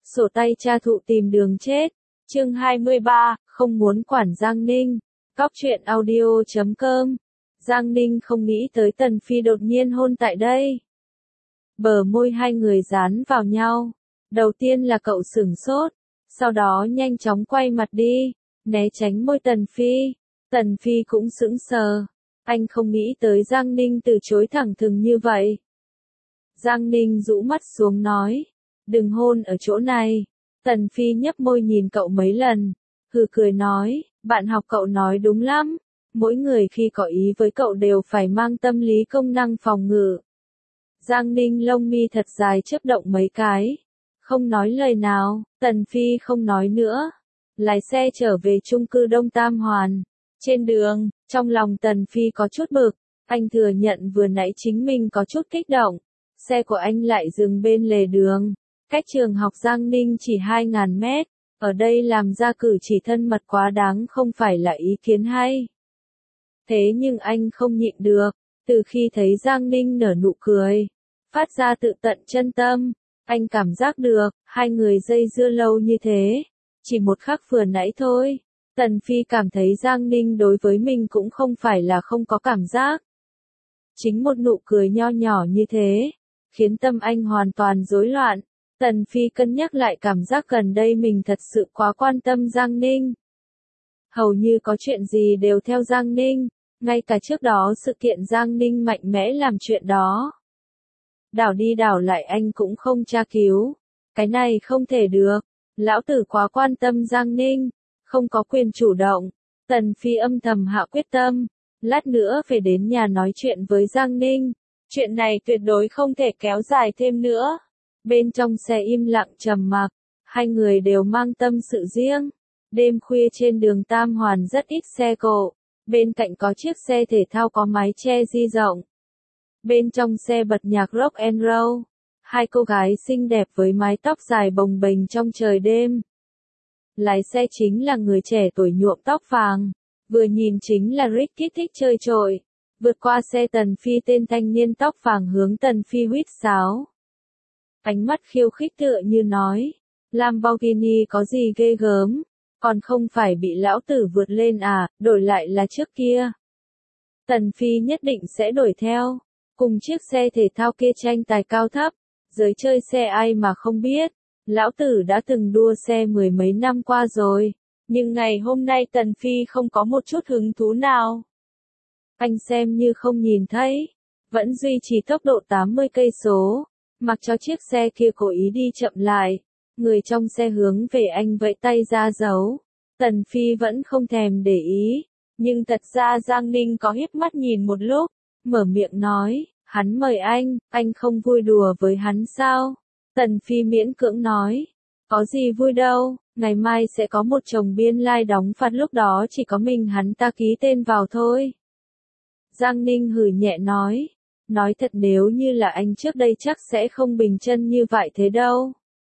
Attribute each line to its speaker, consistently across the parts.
Speaker 1: Sổ tay cha thụ tìm đường chết. Chương 23, không muốn quản Giang Ninh. Cóc truyện audio.com. Giang Ninh không nghĩ tới Tần Phi đột nhiên hôn tại đây. Bờ môi hai người dán vào nhau. Đầu tiên là cậu sửng sốt, sau đó nhanh chóng quay mặt đi, né tránh môi Tần Phi. Tần Phi cũng sững sờ. Anh không nghĩ tới Giang Ninh từ chối thẳng thừng như vậy. Giang Ninh rũ mắt xuống nói, đừng hôn ở chỗ này. Tần Phi nhấp môi nhìn cậu mấy lần, hừ cười nói, bạn học cậu nói đúng lắm. Mỗi người khi có ý với cậu đều phải mang tâm lý công năng phòng ngự. Giang Ninh lông mi thật dài chớp động mấy cái, không nói lời nào. Tần Phi không nói nữa, lái xe trở về chung cư Đông Tam Hoàn. Trên đường, trong lòng Tần Phi có chút bực, anh thừa nhận vừa nãy chính mình có chút kích động. Xe của anh lại dừng bên lề đường, cách trường học Giang Ninh chỉ 2.000 mét, ở đây làm ra cử chỉ thân mật quá đáng không phải là ý kiến hay. Thế nhưng anh không nhịn được, từ khi thấy Giang Ninh nở nụ cười, phát ra tự tận chân tâm, anh cảm giác được, hai người dây dưa lâu như thế, chỉ một khắc vừa nãy thôi. Tần Phi cảm thấy Giang Ninh đối với mình cũng không phải là không có cảm giác. Chính một nụ cười nho nhỏ như thế, khiến tâm anh hoàn toàn rối loạn. Tần Phi cân nhắc lại cảm giác gần đây mình thật sự quá quan tâm Giang Ninh. Hầu như có chuyện gì đều theo Giang Ninh, ngay cả trước đó sự kiện Giang Ninh mạnh mẽ làm chuyện đó. Đảo đi đảo lại anh cũng không tra cứu. Cái này không thể được, lão tử quá quan tâm Giang Ninh, không có quyền chủ động. Tần Phi âm thầm hạ quyết tâm, lát nữa phải đến nhà nói chuyện với Giang Ninh. Chuyện này tuyệt đối không thể kéo dài thêm nữa. Bên trong xe im lặng trầm mặc, hai người đều mang tâm sự riêng. Đêm khuya trên đường Tam Hoàn rất ít xe cộ, bên cạnh có chiếc xe thể thao có mái che di rộng. Bên trong xe bật nhạc rock and roll, hai cô gái xinh đẹp với mái tóc dài bồng bềnh trong trời đêm. Lái xe chính là người trẻ tuổi nhuộm tóc vàng, vừa nhìn chính là Ricky thích chơi trội. Vượt qua xe Tần Phi, tên thanh niên tóc vàng hướng Tần Phi huýt sáo. Ánh mắt khiêu khích tựa như nói, Lamborghini có gì ghê gớm, còn không phải bị lão tử vượt lên à, đổi lại là trước kia. Tần Phi nhất định sẽ đuổi theo, cùng chiếc xe thể thao kia tranh tài cao thấp, giới chơi xe ai mà không biết, lão tử đã từng đua xe mười mấy năm qua rồi, nhưng ngày hôm nay Tần Phi không có một chút hứng thú nào. Anh xem như không nhìn thấy, vẫn duy trì tốc độ 80 cây số, mặc cho chiếc xe kia cố ý đi chậm lại. Người trong xe hướng về anh vẫy tay ra dấu. Tần Phi vẫn không thèm để ý, nhưng thật ra Giang Ninh có híp mắt nhìn một lúc, mở miệng nói, hắn mời anh không vui đùa với hắn sao? Tần Phi miễn cưỡng nói, có gì vui đâu, ngày mai sẽ có một chồng biên lai đóng phạt, lúc đó chỉ có mình hắn ta ký tên vào thôi. Giang Ninh hừ nhẹ nói thật nếu như là anh trước đây chắc sẽ không bình chân như vậy thế đâu.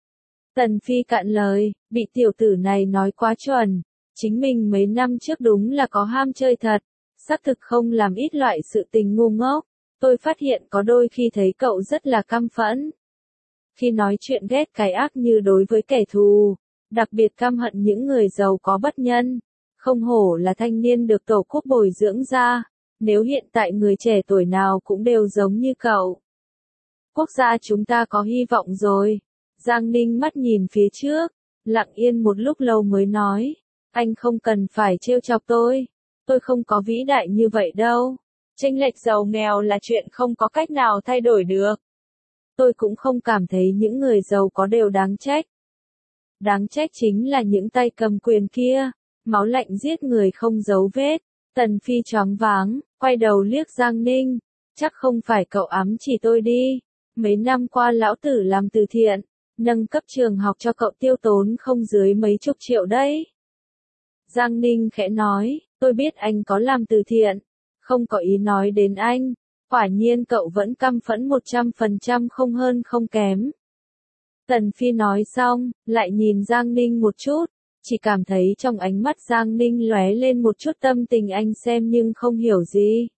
Speaker 1: Tần Phi cạn lời, bị tiểu tử này nói quá chuẩn, chính mình mấy năm trước đúng là có ham chơi thật, xác thực không làm ít loại sự tình ngu ngốc. Tôi phát hiện có đôi khi thấy cậu rất là căm phẫn. Khi nói chuyện ghét cái ác như đối với kẻ thù, đặc biệt căm hận những người giàu có bất nhân. Không hổ là thanh niên được Tổ quốc bồi dưỡng ra, nếu hiện tại người trẻ tuổi nào cũng đều giống như cậu, quốc gia chúng ta có hy vọng rồi. Giang Ninh mắt nhìn phía trước, lặng yên một lúc lâu mới nói, anh không cần phải trêu chọc tôi không có vĩ đại như vậy đâu. Chênh lệch giàu nghèo là chuyện không có cách nào thay đổi được. Tôi cũng không cảm thấy những người giàu có đều đáng trách. Đáng trách chính là những tay cầm quyền kia, máu lạnh giết người không dấu vết. Tần Phi choáng váng, quay đầu liếc Giang Ninh, chắc không phải cậu ám chỉ tôi đi. Mấy năm qua lão tử làm từ thiện, nâng cấp trường học cho cậu tiêu tốn không dưới mấy chục triệu đấy. Giang Ninh khẽ nói, tôi biết anh có làm từ thiện, không có ý nói đến anh. Quả nhiên cậu vẫn căm phẫn 100% không hơn không kém. Tần Phi nói xong, lại nhìn Giang Ninh một chút, chỉ cảm thấy trong ánh mắt Giang Ninh lóe lên một chút tâm tình anh xem nhưng không hiểu gì.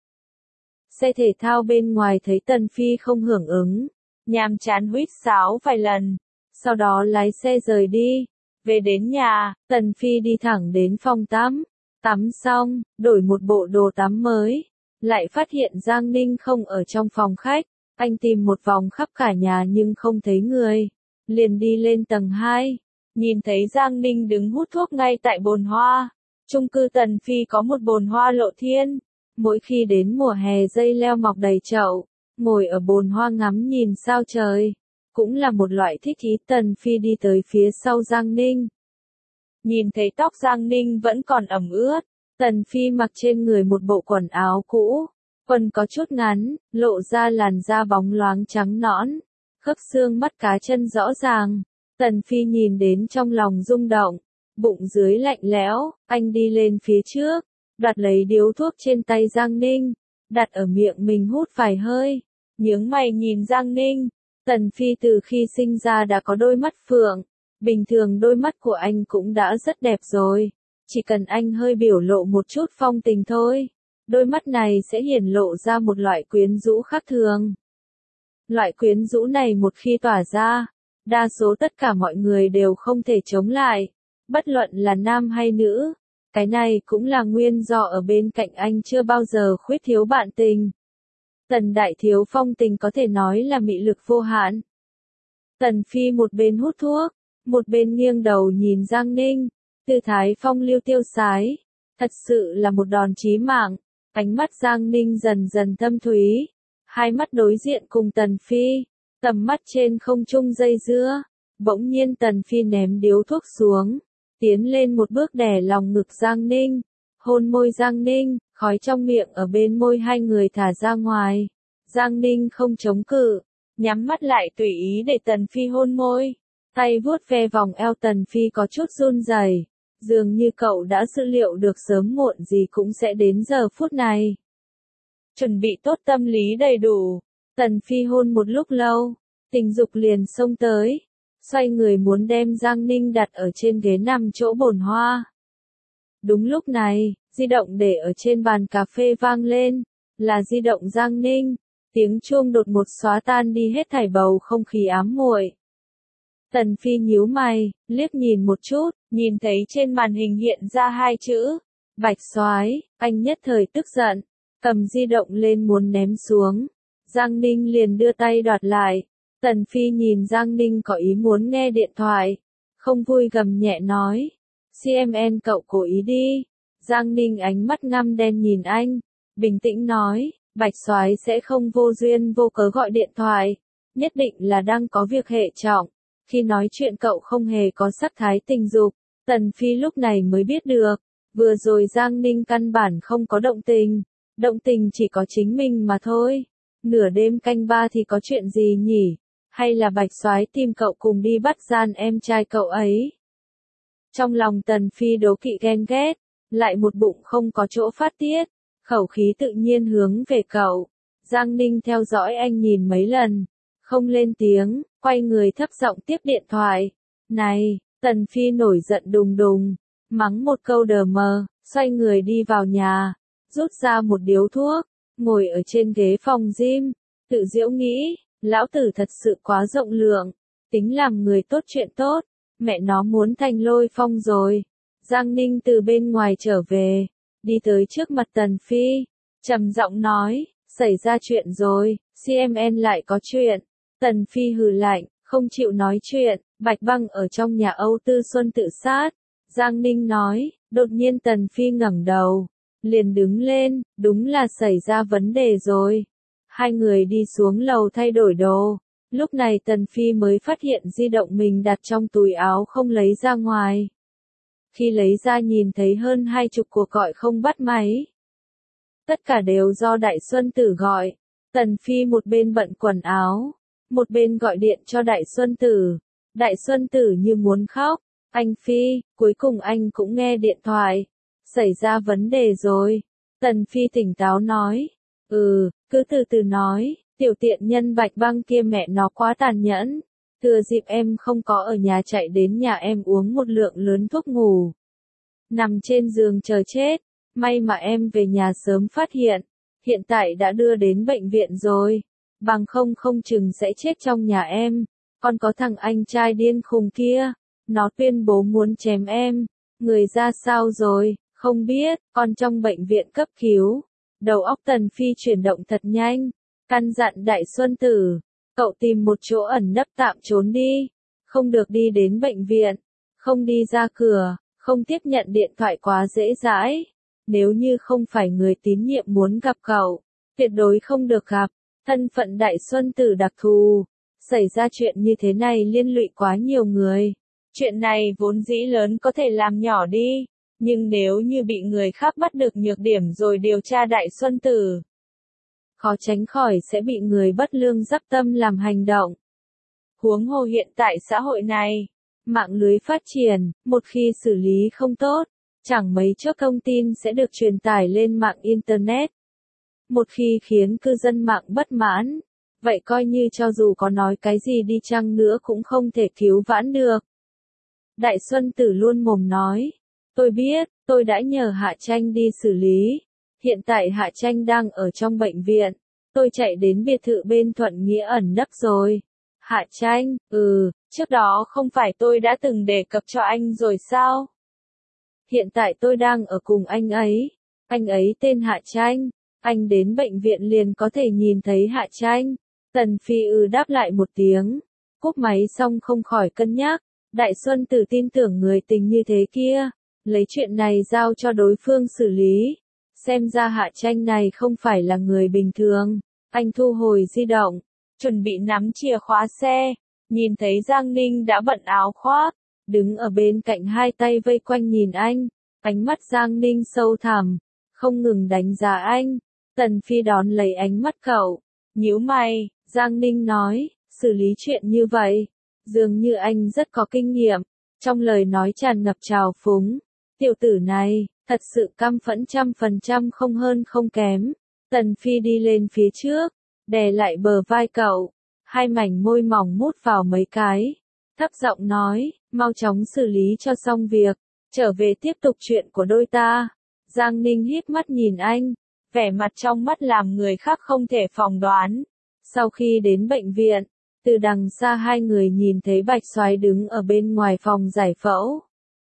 Speaker 1: Xe thể thao bên ngoài thấy Tần Phi không hưởng ứng, nhàm chán huýt sáo vài lần, sau đó lái xe rời đi. Về đến nhà, Tần Phi đi thẳng đến phòng tắm. Tắm xong, đổi một bộ đồ tắm mới. Lại phát hiện Giang Ninh không ở trong phòng khách. Anh tìm một vòng khắp cả nhà nhưng không thấy người. Liền đi lên tầng 2. Nhìn thấy Giang Ninh đứng hút thuốc ngay tại bồn hoa. Chung cư Tần Phi có một bồn hoa lộ thiên. Mỗi khi đến mùa hè dây leo mọc đầy chậu, ngồi ở bồn hoa ngắm nhìn sao trời. Cũng là một loại thích ý. Tần Phi đi tới phía sau Giang Ninh. Nhìn thấy tóc Giang Ninh vẫn còn ẩm ướt. Tần Phi mặc trên người một bộ quần áo cũ. Quần có chút ngắn, lộ ra làn da bóng loáng trắng nõn. Khớp xương mắt cá chân rõ ràng. Tần Phi nhìn đến trong lòng rung động. Bụng dưới lạnh lẽo, anh đi lên phía trước. Đoạt lấy điếu thuốc trên tay Giang Ninh. Đặt ở miệng mình hút vài hơi. Nhướng mày nhìn Giang Ninh. Tần Phi từ khi sinh ra đã có đôi mắt phượng. Bình thường đôi mắt của anh cũng đã rất đẹp rồi. Chỉ cần anh hơi biểu lộ một chút phong tình thôi. Đôi mắt này sẽ hiển lộ ra một loại quyến rũ khác thường. Loại quyến rũ này một khi tỏa ra, đa số tất cả mọi người đều không thể chống lại. Bất luận là nam hay nữ. Cái này cũng là nguyên do ở bên cạnh anh chưa bao giờ khuyết thiếu bạn tình. Tần đại thiếu phong tình có thể nói là mị lực vô hạn. Tần Phi một bên hút thuốc, một bên nghiêng đầu nhìn Giang Ninh, tư thái phong lưu tiêu sái, thật sự là một đòn chí mạng. Ánh mắt Giang Ninh dần dần thâm thúy, hai mắt đối diện cùng Tần Phi, tầm mắt trên không trung dây dưa. Bỗng nhiên Tần Phi ném điếu thuốc xuống, tiến lên một bước đè lòng ngực Giang Ninh, hôn môi Giang Ninh, khói trong miệng ở bên môi hai người thả ra ngoài. Giang Ninh không chống cự, nhắm mắt lại tùy ý để Tần Phi hôn môi. Tay vuốt ve vòng eo Tần Phi có chút run rẩy, dường như cậu đã dự liệu được sớm muộn gì cũng sẽ đến giờ phút này. Chuẩn bị tốt tâm lý đầy đủ, Tần Phi hôn một lúc lâu, tình dục liền xông tới, xoay người muốn đem Giang Ninh đặt ở trên ghế nằm chỗ bồn hoa. Đúng lúc này, di động để ở trên bàn cà phê vang lên, là di động Giang Ninh, tiếng chuông đột ngột xóa tan đi hết thảy bầu không khí ám muội. Tần Phi nhíu mày, liếc nhìn một chút, nhìn thấy trên màn hình hiện ra hai chữ, Bạch Soái, anh nhất thời tức giận, cầm di động lên muốn ném xuống. Giang Ninh liền đưa tay đoạt lại. Tần Phi nhìn Giang Ninh có ý muốn nghe điện thoại, không vui gầm nhẹ nói, CMN cậu cố ý đi. Giang Ninh ánh mắt ngăm đen nhìn anh, bình tĩnh nói, Bạch Soái sẽ không vô duyên vô cớ gọi điện thoại, nhất định là đang có việc hệ trọng. Khi nói chuyện cậu không hề có sắc thái tình dục. Tần Phi lúc này mới biết được, vừa rồi Giang Ninh căn bản không có động tình chỉ có chính mình mà thôi. Nửa đêm canh 3 thì có chuyện gì nhỉ? Hay là Bạch Soái tìm cậu cùng đi bắt gian em trai cậu ấy? Trong lòng Tần Phi đố kỵ ghen ghét, lại một bụng không có chỗ phát tiết, khẩu khí tự nhiên hướng về cậu. Giang Ninh theo dõi anh nhìn mấy lần, không lên tiếng, quay người thấp giọng tiếp điện thoại. Này, Tần Phi nổi giận đùng đùng, mắng một câu đờ mờ, xoay người đi vào nhà, rút ra một điếu thuốc, ngồi ở trên ghế phòng gym, tự giễu nghĩ, lão tử thật sự quá rộng lượng, tính làm người tốt chuyện tốt, mẹ nó muốn thành Lôi Phong rồi. Giang Ninh từ bên ngoài trở về, đi tới trước mặt Tần Phi, trầm giọng nói, xảy ra chuyện rồi, CMN lại có chuyện. Tần Phi hừ lạnh, không chịu nói chuyện, Bạch Băng ở trong nhà Âu Tư Xuân tự sát. Giang Ninh nói, đột nhiên Tần Phi ngẩng đầu, liền đứng lên, đúng là xảy ra vấn đề rồi. Hai người đi xuống lầu thay đổi đồ. Lúc này Tần Phi mới phát hiện di động mình đặt trong túi áo không lấy ra ngoài. Khi lấy ra nhìn thấy hơn 20 cuộc gọi không bắt máy. Tất cả đều do Đại Xuân Tử gọi. Tần Phi một bên bận quần áo, một bên gọi điện cho Đại Xuân Tử. Đại Xuân Tử như muốn khóc. Anh Phi, cuối cùng anh cũng nghe điện thoại. Xảy ra vấn đề rồi. Tần Phi tỉnh táo nói. Cứ từ từ nói, tiểu tiện nhân Bạch Băng kia mẹ nó quá tàn nhẫn. Thừa dịp em không có ở nhà chạy đến nhà em uống một lượng lớn thuốc ngủ. Nằm trên giường chờ chết. May mà em về nhà sớm phát hiện. Hiện tại đã đưa đến bệnh viện rồi. Bằng không chừng sẽ chết trong nhà em. Còn có thằng anh trai điên khùng kia, nó tuyên bố muốn chém em. Người ra sao rồi, không biết, con trong bệnh viện cấp cứu. Đầu óc Tần Phi chuyển động thật nhanh, căn dặn Đại Xuân Tử, cậu tìm một chỗ ẩn nấp tạm trốn đi, không được đi đến bệnh viện, không đi ra cửa, không tiếp nhận điện thoại quá dễ dãi. Nếu như không phải người tín nhiệm muốn gặp cậu, tuyệt đối không được gặp. Thân phận Đại Xuân Tử đặc thù, xảy ra chuyện như thế này liên lụy quá nhiều người. Chuyện này vốn dĩ lớn có thể làm nhỏ đi, nhưng nếu như bị người khác bắt được nhược điểm rồi điều tra Đại Xuân Tử, khó tránh khỏi sẽ bị người bất lương dắp tâm làm hành động. Huống hồ hiện tại xã hội này, mạng lưới phát triển, một khi xử lý không tốt, chẳng mấy chốc thông tin sẽ được truyền tải lên mạng Internet. Một khi khiến cư dân mạng bất mãn, vậy coi như cho dù có nói cái gì đi chăng nữa cũng không thể cứu vãn được. Đại Xuân Tử luôn mồm nói, tôi biết, tôi đã nhờ Hạ Tranh đi xử lý. Hiện tại Hạ Tranh đang ở trong bệnh viện, tôi chạy đến biệt thự bên Thuận Nghĩa ẩn nấp rồi. Hạ Tranh, trước đó không phải tôi đã từng đề cập cho anh rồi sao? Hiện tại tôi đang ở cùng anh ấy tên Hạ Tranh, anh đến bệnh viện liền có thể nhìn thấy Hạ Tranh. Tần Phi đáp lại một tiếng, cúp máy xong không khỏi cân nhắc, Đại Xuân Tử tin tưởng người tình như thế kia, lấy chuyện này giao cho đối phương xử lý. Xem ra Hạ Tranh này không phải là người bình thường. Anh thu hồi di động, chuẩn bị nắm chìa khóa xe, nhìn thấy Giang Ninh đã bận áo khoác, đứng ở bên cạnh hai tay vây quanh nhìn anh, ánh mắt Giang Ninh sâu thẳm, không ngừng đánh giá anh. Tần Phi đón lấy ánh mắt cậu, nhíu mày, Giang Ninh nói, xử lý chuyện như vậy, dường như anh rất có kinh nghiệm, trong lời nói tràn ngập trào phúng. Tiểu tử này, thật sự căm phẫn 100% không hơn không kém. Tần Phi đi lên phía trước, đè lại bờ vai cậu, hai mảnh môi mỏng mút vào mấy cái, thấp giọng nói, mau chóng xử lý cho xong việc, trở về tiếp tục chuyện của đôi ta. Giang Ninh híp mắt nhìn anh, vẻ mặt trong mắt làm người khác không thể phỏng đoán. Sau khi đến bệnh viện, từ đằng xa hai người nhìn thấy Bạch Soái đứng ở bên ngoài phòng giải phẫu.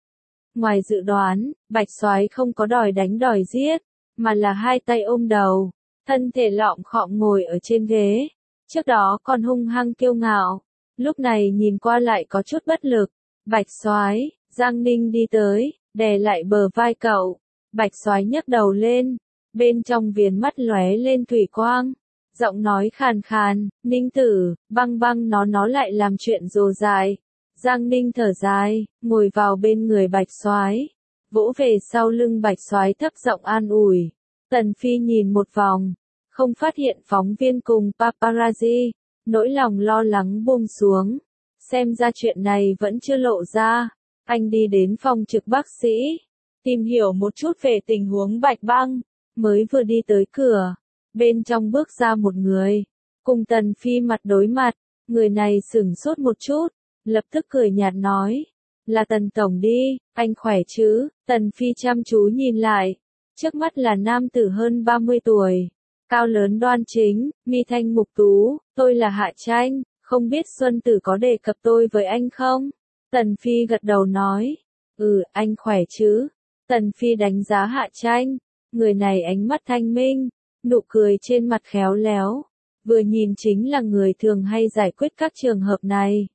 Speaker 1: Ngoài dự đoán, Bạch Soái không có đòi đánh đòi giết, mà là hai tay ôm đầu, thân thể lọm khọm ngồi ở trên ghế. Trước đó còn hung hăng kiêu ngạo, lúc này nhìn qua lại có chút bất lực. Bạch Soái, Giang Ninh đi tới, đè lại bờ vai cậu. Bạch Soái nhấc đầu lên, bên trong viền mắt lóe lên thủy quang, giọng nói khàn khàn, Ninh tử, băng băng nó lại làm chuyện rồ dài. Giang Ninh thở dài, ngồi vào bên người Bạch Soái, vỗ về sau lưng Bạch Soái thấp giọng an ủi. Tần Phi nhìn một vòng, không phát hiện phóng viên cùng paparazzi, nỗi lòng lo lắng buông xuống. Xem ra chuyện này vẫn chưa lộ ra. Anh đi đến phòng trực bác sĩ, tìm hiểu một chút về tình huống Bạch Băng, mới vừa đi tới cửa, bên trong bước ra một người, cùng Tần Phi mặt đối mặt. Người này sửng sốt một chút, lập tức cười nhạt nói, là Tần Tổng đi, anh khỏe chứ? Tần Phi chăm chú nhìn lại, trước mắt là nam tử hơn 30 tuổi, cao lớn đoan chính, mi thanh mục tú. Tôi là Hạ Tranh, không biết Xuân Tử có đề cập tôi với anh không? Tần Phi gật đầu nói, anh khỏe chứ? Tần Phi đánh giá Hạ Tranh, người này ánh mắt thanh minh, nụ cười trên mặt khéo léo, vừa nhìn chính là người thường hay giải quyết các trường hợp này.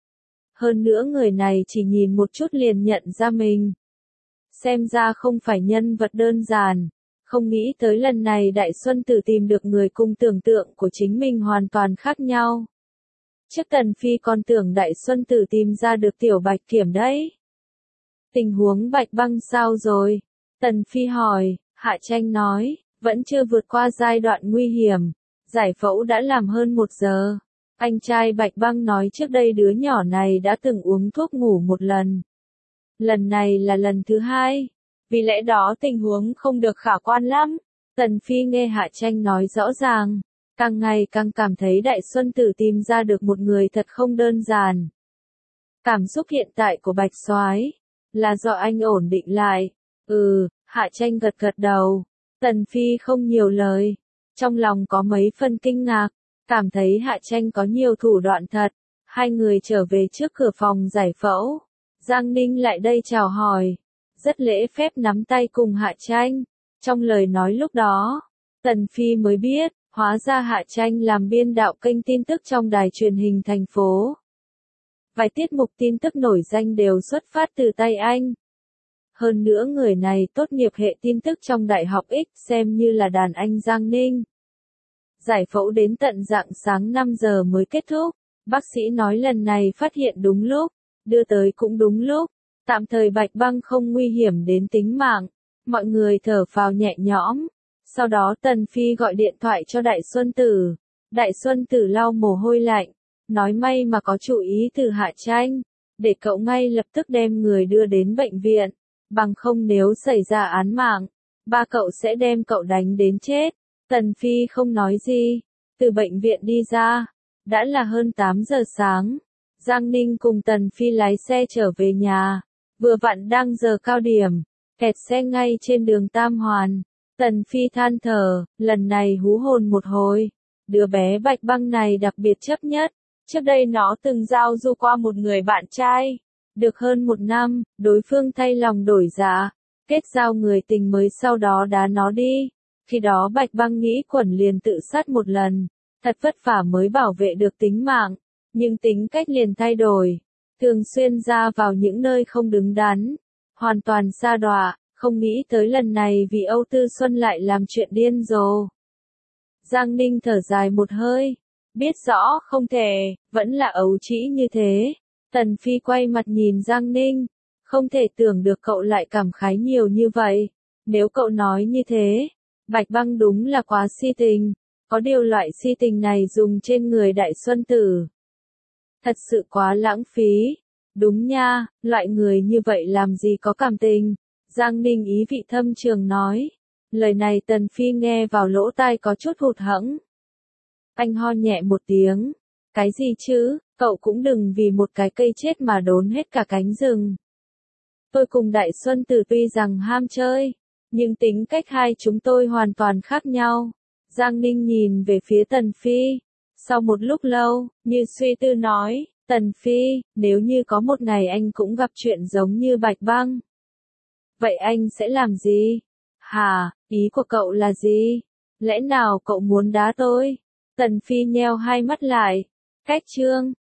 Speaker 1: Hơn nữa người này chỉ nhìn một chút liền nhận ra mình. Xem ra không phải nhân vật đơn giản, không nghĩ tới lần này Đại Xuân Tử tìm được người cùng tưởng tượng của chính mình hoàn toàn khác nhau. Trước Tần Phi còn tưởng Đại Xuân Tử tìm ra được Tiểu Bạch Kiểm đấy. Tình huống Bạch Băng sao rồi? Tần Phi hỏi. Hạ Tranh nói, vẫn chưa vượt qua giai đoạn nguy hiểm, giải phẫu đã làm hơn 1 giờ. Anh trai Bạch Băng nói trước đây đứa nhỏ này đã từng uống thuốc ngủ một lần. Lần này là lần thứ 2, vì lẽ đó tình huống không được khả quan lắm. Tần Phi nghe Hạ Tranh nói rõ ràng, càng ngày càng cảm thấy Đại Xuân Tử tìm ra được một người thật không đơn giản. Cảm xúc hiện tại của Bạch Soái là do anh ổn định lại. Hạ Tranh gật gật đầu. Tần Phi không nhiều lời, trong lòng có mấy phân kinh ngạc, cảm thấy Hạ Tranh có nhiều thủ đoạn thật. Hai người trở về trước cửa phòng giải phẫu. Giang Ninh lại đây chào hỏi. Rất lễ phép nắm tay cùng Hạ Tranh. Trong lời nói lúc đó, Tần Phi mới biết, hóa ra Hạ Tranh làm biên đạo kênh tin tức trong đài truyền hình thành phố. Vài tiết mục tin tức nổi danh đều xuất phát từ tay anh. Hơn nữa người này tốt nghiệp hệ tin tức trong Đại học X, xem như là đàn anh Giang Ninh. Giải phẫu đến tận rạng sáng 5 giờ mới kết thúc. Bác sĩ nói lần này phát hiện đúng lúc, đưa tới cũng đúng lúc. Tạm thời Bạch Băng không nguy hiểm đến tính mạng. Mọi người thở phào nhẹ nhõm. Sau đó Tần Phi gọi điện thoại cho Đại Xuân Tử. Đại Xuân Tử lau mồ hôi lạnh. Nói may mà có chú ý từ Hạ Tranh. Để cậu ngay lập tức đem người đưa đến bệnh viện. Bằng không nếu xảy ra án mạng, ba cậu sẽ đem cậu đánh đến chết. Tần Phi không nói gì. Từ bệnh viện đi ra. Đã là hơn 8 giờ sáng. Giang Ninh cùng Tần Phi lái xe trở về nhà. Vừa vặn đang giờ cao điểm. Kẹt xe ngay trên đường Tam Hoàn. Tần Phi than thở, lần này hú hồn một hồi. Đứa bé Bạch Băng này đặc biệt chấp nhất. Trước đây nó từng giao du qua một người bạn trai. Được hơn 1 năm, đối phương thay lòng đổi dạ. Kết giao người tình mới sau đó đá nó đi. Khi đó Bạch Băng nghĩ quẩn liền tự sát một lần. Thật vất vả mới bảo vệ được tính mạng. Nhưng tính cách liền thay đổi. Thường xuyên ra vào những nơi không đứng đắn. Hoàn toàn sa đọa. Không nghĩ tới lần này vì Âu Tư Xuân lại làm chuyện điên rồ. Giang Ninh thở dài một hơi. Biết rõ không thể, vẫn là ấu trĩ như thế. Tần Phi quay mặt nhìn Giang Ninh. Không thể tưởng được cậu lại cảm khái nhiều như vậy. Nếu cậu nói như thế, Bạch Băng đúng là quá si tình. Có điều loại si tình này dùng trên người Đại Xuân Tử. Thật sự quá lãng phí. Đúng nha, loại người như vậy làm gì có cảm tình. Giang Ninh ý vị thâm trường nói. Lời này Tần Phi nghe vào lỗ tai có chút hụt hẫng. Anh ho nhẹ một tiếng. Cái gì chứ, cậu cũng đừng vì một cái cây chết mà đốn hết cả cánh rừng. Tôi cùng Đại Xuân Tử tuy rằng ham chơi, nhưng tính cách hai chúng tôi hoàn toàn khác nhau. Giang Ninh nhìn về phía Tần Phi. Sau một lúc lâu, như suy tư nói, Tần Phi, nếu như có một ngày anh cũng gặp chuyện giống như Bạch Băng. Vậy anh sẽ làm gì? Hả, ý của cậu là gì? Lẽ nào cậu muốn đá tôi? Tần Phi nheo hai mắt lại. Cách chương.